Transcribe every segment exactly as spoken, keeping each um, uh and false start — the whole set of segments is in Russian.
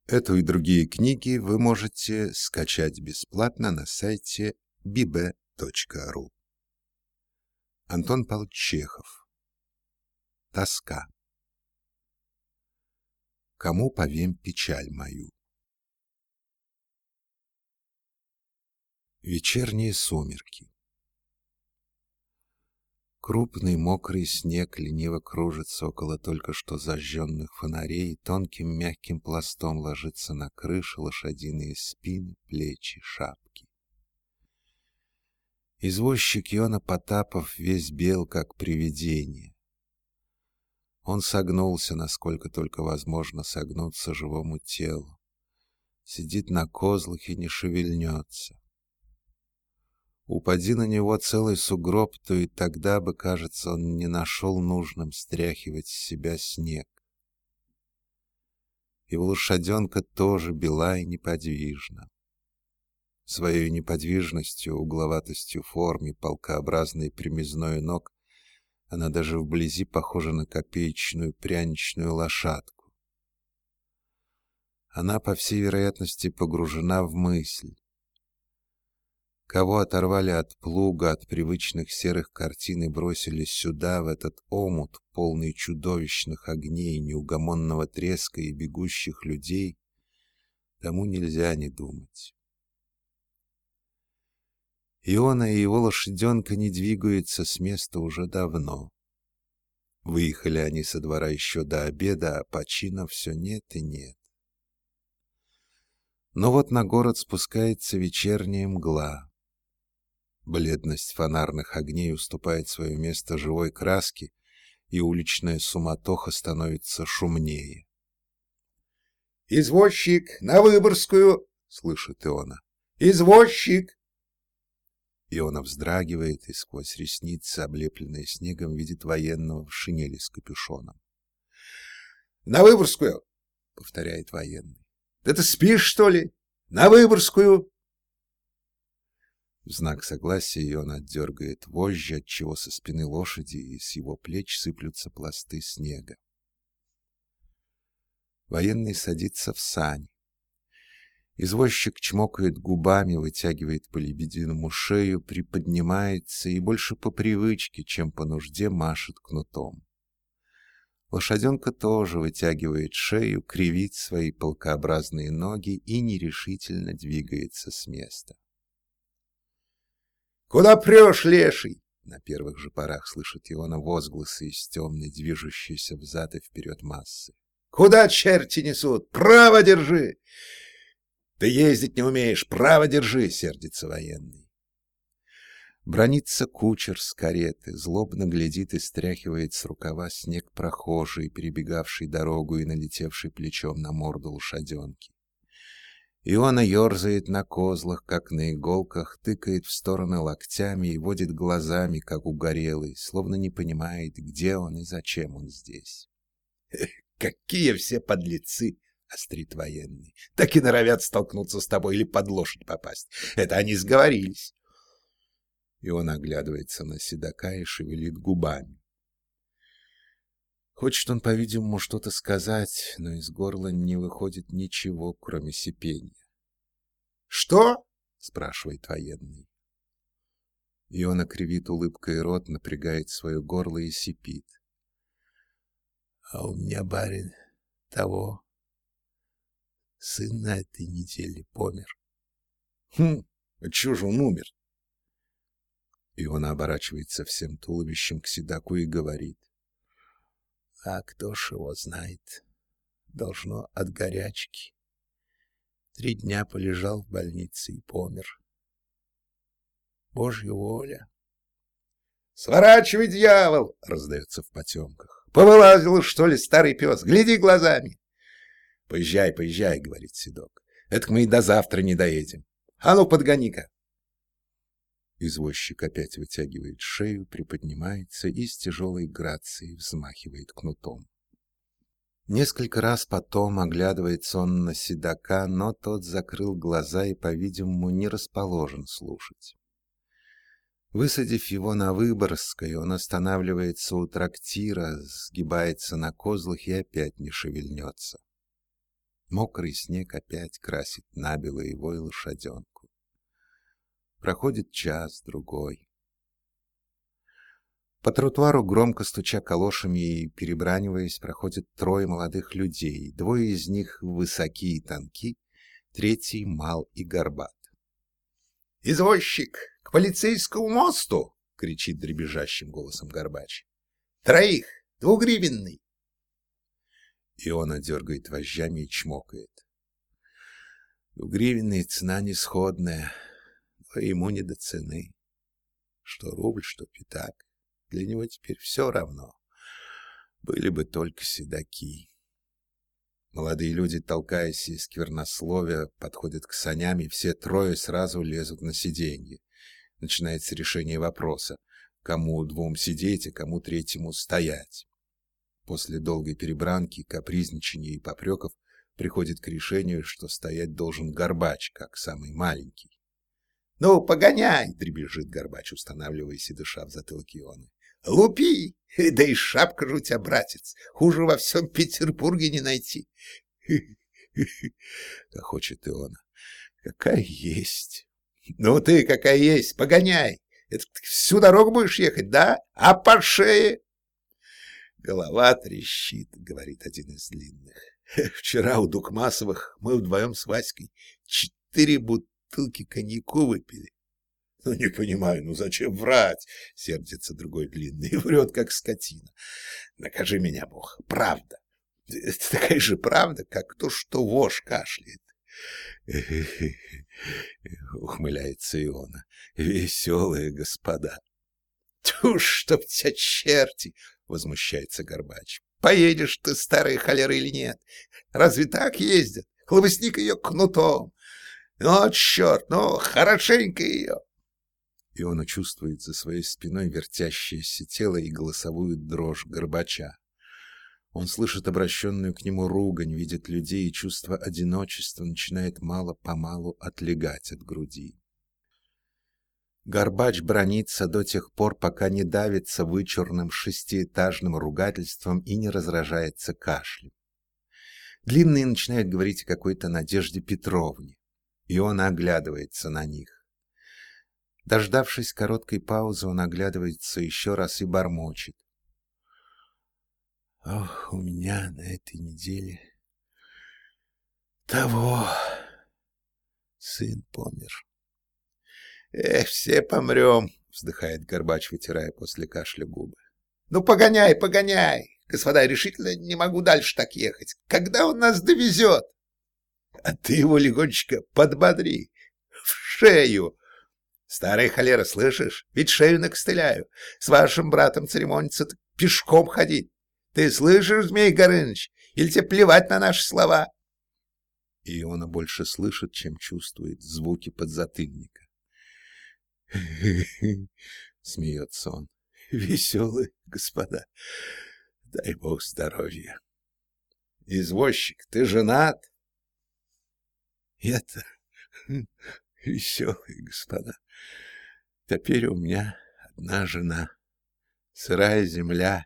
Эту и другие книги вы можете скачать бесплатно на сайте би бэ точка ру. Антон Павлович Чехов. Тоска. Кому повем печаль мою? Вечерние сумерки. Крупный мокрый снег лениво кружится около только что зажженных фонарей, тонким мягким пластом ложится на крыши, лошадиные спины, плечи, шапки. Извозчик Иона Потапов весь бел, как привидение. Он согнулся, насколько только возможно согнуться живому телу. Сидит на козлах и не шевельнется. Упади на него целый сугроб, то и тогда бы, кажется, он не нашел нужным стряхивать с себя снег. Его лошаденка тоже бела и неподвижна. Своей неподвижностью, угловатостью формы, полкообразной примизной ног, она даже вблизи похожа на копеечную пряничную лошадку. Она, по всей вероятности, погружена в мысль. Кого оторвали от плуга, от привычных серых картин и бросили сюда, в этот омут, полный чудовищных огней, неугомонного треска и бегущих людей, тому нельзя не думать. Иона и его лошаденка не двигаются с места уже давно. Выехали они со двора еще до обеда, а почина все нет и нет. Но вот на город спускается вечерняя мгла. Бледность фонарных огней уступает свое место живой краске, и уличная суматоха становится шумнее. «Извозчик, на Выборгскую!» — слышит Иона. «Извозчик!» Иона вздрагивает и сквозь ресницы, облепленные снегом, видит военного в шинели с капюшоном. «На Выборгскую!» — повторяет военный. «Да ты спишь, что ли? На Выборгскую!» В знак согласия Иона отдергает вожжи, отчего со спины лошади и с его плеч сыплются пласты снега. Военный садится в сани. Извозчик чмокает губами, вытягивает по лебединому шею, приподнимается и больше по привычке, чем по нужде, машет кнутом. Лошаденка тоже вытягивает шею, кривит свои полкообразные ноги и нерешительно двигается с места. «Куда прешь, леший?» На первых же порах слышит Иона возгласы из темной, движущейся взад и вперед массы. «Куда черти несут? Право держи!» «Ты ездить не умеешь, право держи!» — сердится военный. Бранится кучер с кареты, злобно глядит и стряхивает с рукава снег прохожий, перебегавший дорогу и налетевший плечом на морду лошаденки. Иона ерзает на козлах, как на иголках, тыкает в стороны локтями и водит глазами, как угорелый, словно не понимает, где он и зачем он здесь. «Какие все подлецы!» — острит военный. «Так и норовят столкнуться с тобой или под лошадь попасть. Это они сговорились!» И он оглядывается на седока и шевелит губами. Хочет он, по-видимому, что-то сказать, но из горла не выходит ничего, кроме сипения. «Что?» — спрашивает военный. Иона кривит улыбкой рот, напрягает свое горло и сипит. «А у меня, барин, того, сын на этой неделе помер». «Хм, а чего же он умер?» Иона оборачивается всем туловищем к седаку и говорит. «А кто ж его знает? Должно от горячки. Три дня полежал в больнице и помер. Божья воля». «Сворачивай, дьявол!» — раздается в потемках. «Повылазил, что ли, старый пес? Гляди глазами!» «Поезжай, поезжай!» — говорит седок. «Это мы и до завтра не доедем. А ну, подгони-ка!» Извозчик опять вытягивает шею, приподнимается и с тяжелой грацией взмахивает кнутом. Несколько раз потом оглядывается он на седока, но тот закрыл глаза и, по-видимому, не расположен слушать. Высадив его на Выборгской, он останавливается у трактира, сгибается на козлах и опять не шевельнется. Мокрый снег опять красит набело его и лошаденку. Проходит час-другой. По тротуару, громко стуча калошами и перебраниваясь, проходят трое молодых людей. Двое из них высоки и тонки, третий мал и горбат. «Извозчик, к полицейскому мосту!» — кричит дребезжащим голосом Горбач. «Троих, двугривенный!» Иона дергает вожжами и чмокает. Двугривенная цена несходная, но ему не до цены. Что рубль, что пятак. Для него теперь все равно. Были бы только седаки. Молодые люди, толкаясь и сквернословия, подходят к саням, и все трое сразу лезут на сиденье. Начинается решение вопроса, кому двум сидеть, а кому третьему стоять. После долгой перебранки, капризничания и попреков приходит к решению, что стоять должен Горбач, как самый маленький. «Ну, погоняй!» — дребезжит Горбач, устанавливаясь и дыша в затылок Ионы. «Лупи! Да и шапка же у тебя, братец! Хуже во всем Петербурге не найти!» Хохочет Иона. «Какая есть!» «Ну ты какая есть! Погоняй! Это ты всю дорогу будешь ехать, да? А по шее?» «Голова трещит», — говорит один из длинных. «Вчера у Дукмасовых мы вдвоем с Васькой четыре бутылки коньяку выпили». «Ну, не понимаю, ну зачем врать?» — сердится другой длинный и врет, как скотина. «Накажи меня, Бог, правда. Это такая же правда, как то, что вошь кашляет». Ухмыляется Иона. «Веселые господа». «Тьфу, чтоб тебя черти!» — возмущается Горбач. «Поедешь ты, старая холера, или нет? Разве так ездят? Хлобысник ее кнутом. Ну, черт, ну, хорошенько ее!» И он чувствует за своей спиной вертящееся тело и голосовую дрожь Горбача. Он слышит обращенную к нему ругань, видит людей, и чувство одиночества начинает мало-помалу отлегать от груди. Горбач бранится до тех пор, пока не давится вычурным шестиэтажным ругательством и не разражается кашлем. Длинные начинают говорить о какой-то Надежде Петровне, и он оглядывается на них. Дождавшись короткой паузы, он оглядывается еще раз и бормочет. «Ох, у меня на этой неделе того сын помер». «Эх, все помрем», — вздыхает Горбач, вытирая после кашля губы. «Ну, погоняй, погоняй! Господа, решительно не могу дальше так ехать. Когда он нас довезет?» «А ты его легонечко подбодри. В шею!» «Старая холера, слышишь? Ведь шею накостыляю. С вашим братом церемониться, так пешком ходить. Ты слышишь, Змей Горыныч? Или тебе плевать на наши слова?» И Иона больше слышит, чем чувствует звуки подзатыльника. Смеется он. «Веселые господа, дай бог здоровья». «Извозчик, ты женат?» «Я-то веселые господа. Теперь у меня одна жена, сырая земля,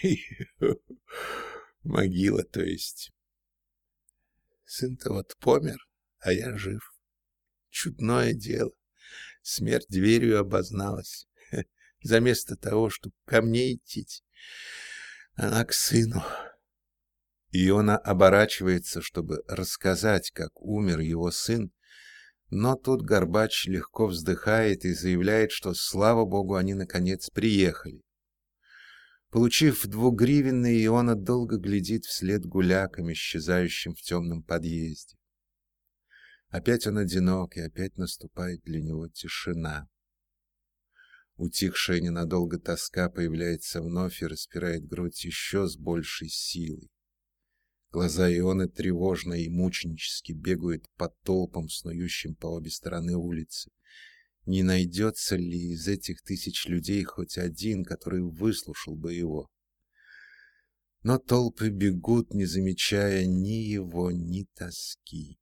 могила, то есть. Сын-то вот помер, а я жив. Чудное дело. Смерть дверью обозналась. Заместо того, чтобы ко мне идти, она к сыну». Иона оборачивается, чтобы рассказать, как умер его сын, но тут Горбач легко вздыхает и заявляет, что, слава богу, они наконец приехали. Получив двугривенный, Иона долго глядит вслед гулякам, исчезающим в темном подъезде. Опять он одинок, и опять наступает для него тишина. Утихшая ненадолго тоска появляется вновь и распирает грудь еще с большей силой. Глаза Ионы тревожно и мученически бегают по толпам, снующим по обе стороны улицы. Не найдется ли из этих тысяч людей хоть один, который выслушал бы его? Но толпы бегут, не замечая ни его, ни тоски.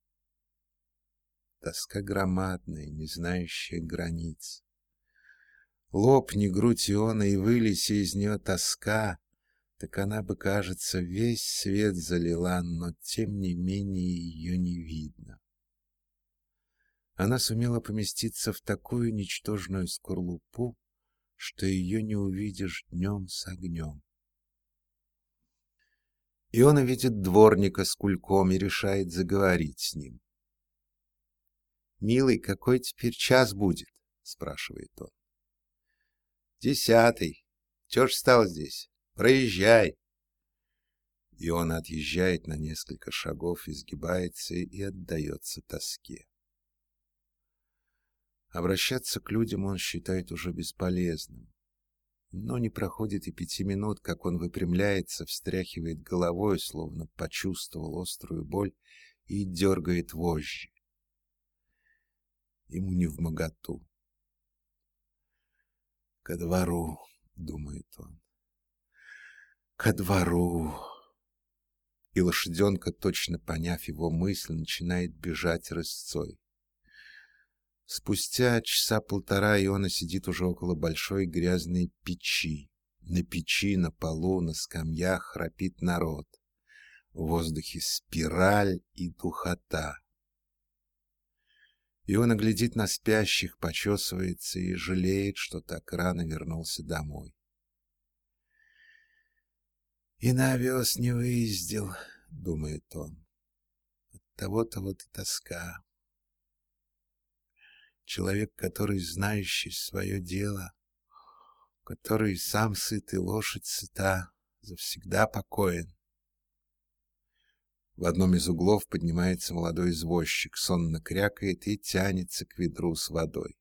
Тоска громадная, не знающая границ. Лопни грудь Ионы и вылейся из нее тоска, так она бы, кажется, весь свет залила, но тем не менее ее не видно. Она сумела поместиться в такую ничтожную скорлупу, что ее не увидишь днем с огнем. И он видит дворника с кульком и решает заговорить с ним. «Милый, какой теперь час будет?» — спрашивает он. «Десятый. Чё ж стал здесь? Проезжай!» И он отъезжает на несколько шагов, изгибается и отдается тоске. Обращаться к людям он считает уже бесполезным. Но не проходит и пяти минут, как он выпрямляется, встряхивает головой, словно почувствовал острую боль, и дергает вожжи. Ему невмоготу. «Ко двору», — думает он, — «ко двору». И лошаденка, точно поняв его мысль, начинает бежать рысцой. Спустя часа полтора Иона сидит уже около большой грязной печи. На печи, на полу, на скамьях храпит народ. В воздухе спираль и духота. Иона глядит на спящих, почесывается и жалеет, что так рано вернулся домой. «И на овес не выездил», — думает он. «Оттого-то вот и тоска». Человек, который знающий свое дело, который сам сыт и лошадь сыта, завсегда покоен. В одном из углов поднимается молодой извозчик, сонно крякает и тянется к ведру с водой.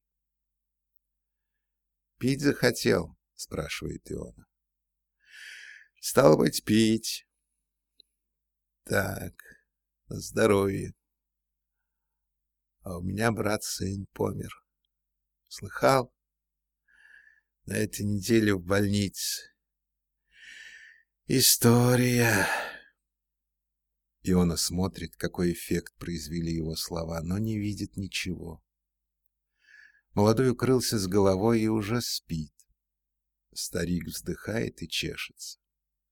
«Пить захотел?» — спрашивает Иона. «Стало быть, пить. Так, на здоровье. А у меня брат-сын помер. Слыхал? На этой неделе в больнице. История». Иона смотрит, какой эффект произвели его слова, но не видит ничего. Молодой укрылся с головой и уже спит. Старик вздыхает и чешется.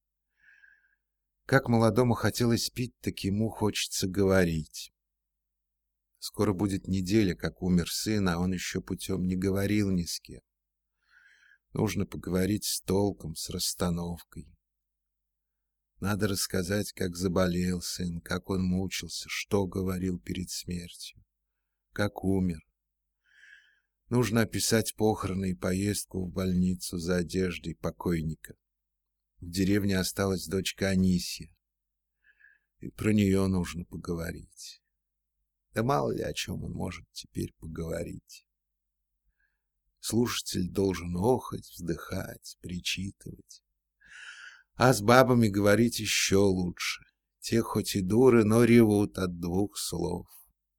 Как молодому хотелось пить, так ему хочется говорить. Скоро будет неделя, как умер сын, а он еще путем не говорил ни с кем. Нужно поговорить с толком, с расстановкой. Надо рассказать, как заболел сын, как он мучился, что говорил перед смертью, как умер. Нужно описать похороны и поездку в больницу за одеждой покойника. В деревне осталась дочка Анисья, и про нее нужно поговорить. Да мало ли о чем он может теперь поговорить. Слушатель должен охать, вздыхать, причитывать. А с бабами говорить еще лучше. Те хоть и дуры, но ревут от двух слов.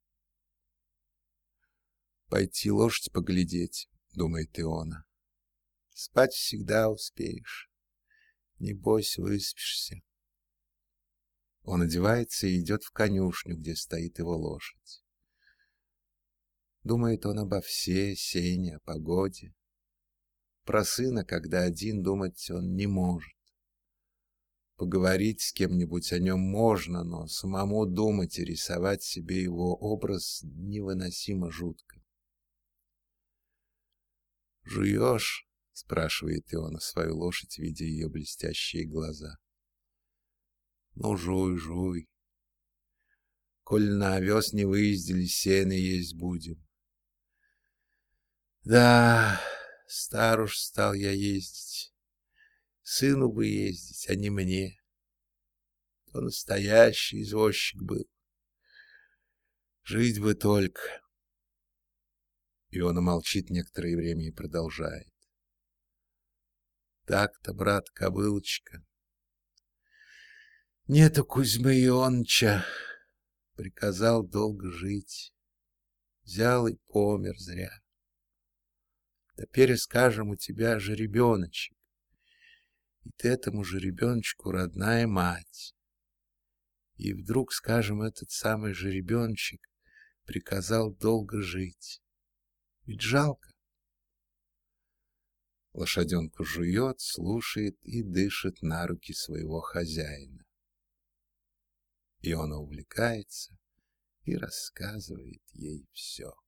«Пойти лошадь поглядеть», — думает Иона. «Спать всегда успеешь. Небось, выспишься». Он одевается и идет в конюшню, где стоит его лошадь. Думает он обо всей сене, о погоде. Про сына, когда один, думать он не может. Поговорить с кем-нибудь о нем можно, но самому думать и рисовать себе его образ невыносимо жутко. «Жуешь?» — спрашивает Иона свою лошадь, видя ее блестящие глаза. «Ну, жуй, жуй. Коль на овес не выездили, сено есть будем». «Да, стар уж стал я ездить. Сыну бы ездить, а не мне. То настоящий извозчик был. Жить бы только». Иона молчит некоторое время и продолжает. «Так-то, брат, кобылочка. Нету Кузьмы Ионыча. Приказал долго жить. Взял и помер зря. Теперь, скажем, у тебя жеребеночек. И ты этому жеребеночку родная мать. И вдруг, скажем, этот самый жеребеночек приказал долго жить. Ведь жалко. Лошаденка жует, слушает и дышит на руки своего хозяина. И он увлекается и рассказывает ей все.